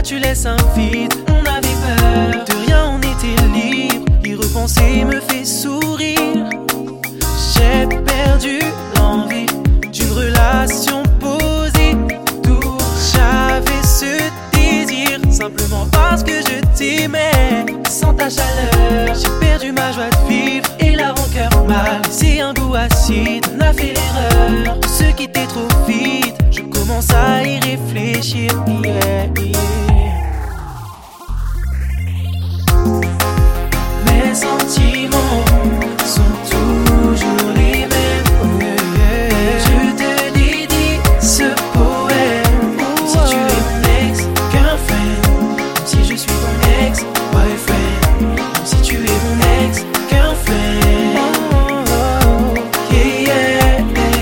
tu laisses un vide. On avait peur, de rien on était libre. Y repenser me fait sourire. J'ai perdu l'envie d'une relation posée. D'où j'avais ce désir, simplement parce que je t'aimais. Sans ta chaleur, j'ai perdu ma joie de vivre. Et la rancœur m'a laissé un goût acide. On a fait l'erreur de se quitter trop vite. Je commence à y réfléchir, yeah, yeah. Mes sentiments sont toujours les mêmes, yeah, yeah. Je te dédie ce poème. Même si tu es mon ex-girlfriend, même si je suis ton ex-boyfriend, même si tu es mon ex-girlfriend, yeah,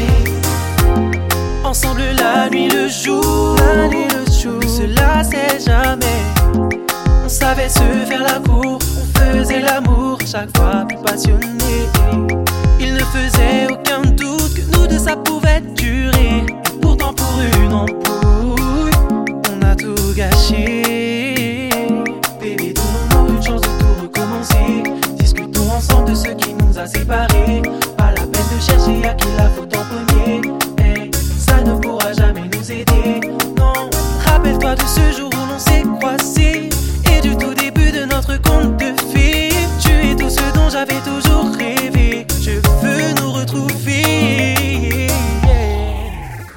yeah. Ensemble la nuit, le jour, on se lassait jamais. On savait se faire la cour, on faisait l'amour chaque fois plus passionné. Il ne faisait aucun doute que nous deux ça pouvait durer. Et pourtant pour une embrouille, on a tout gâché. Bébé, donnons-nous une chance de tout recommencer. Discutons ensemble de ce qui nous a séparés. Pas la peine de chercher à qui la faute en premier. Hey, ça ne pourra jamais nous aider. Non, rappelle-toi de ce jour où l'on s'est croisés. Et du tout début de notre conte de fées. Tu es tout ce dont j'avais toujours rêvé. Je veux nous retrouver, yeah.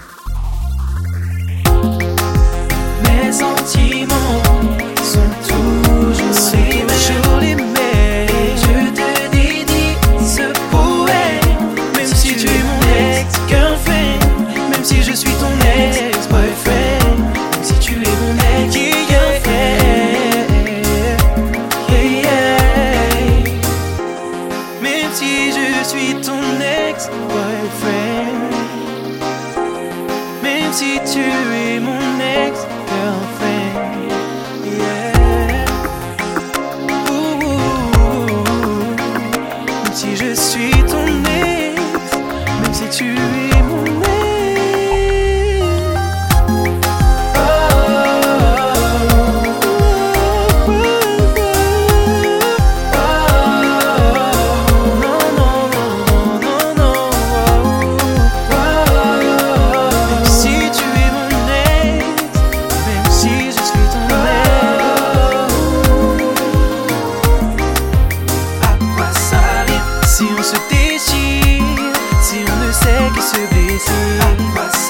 Mes sentiments sont toujours les mêmes. Et je te dédie ce poème. Même si tu es mon ex-girlfriend, même si je suis ton ex-boyfriend, même si tu es mon ex-girlfriend, même si je suis ton ex-boyfriend, même si tu es mon ex-girlfriend, yeah. Même si je suis ton ex, même si tu es mon ex. Si on se déchire, si on ne sait que se blesser, à quoi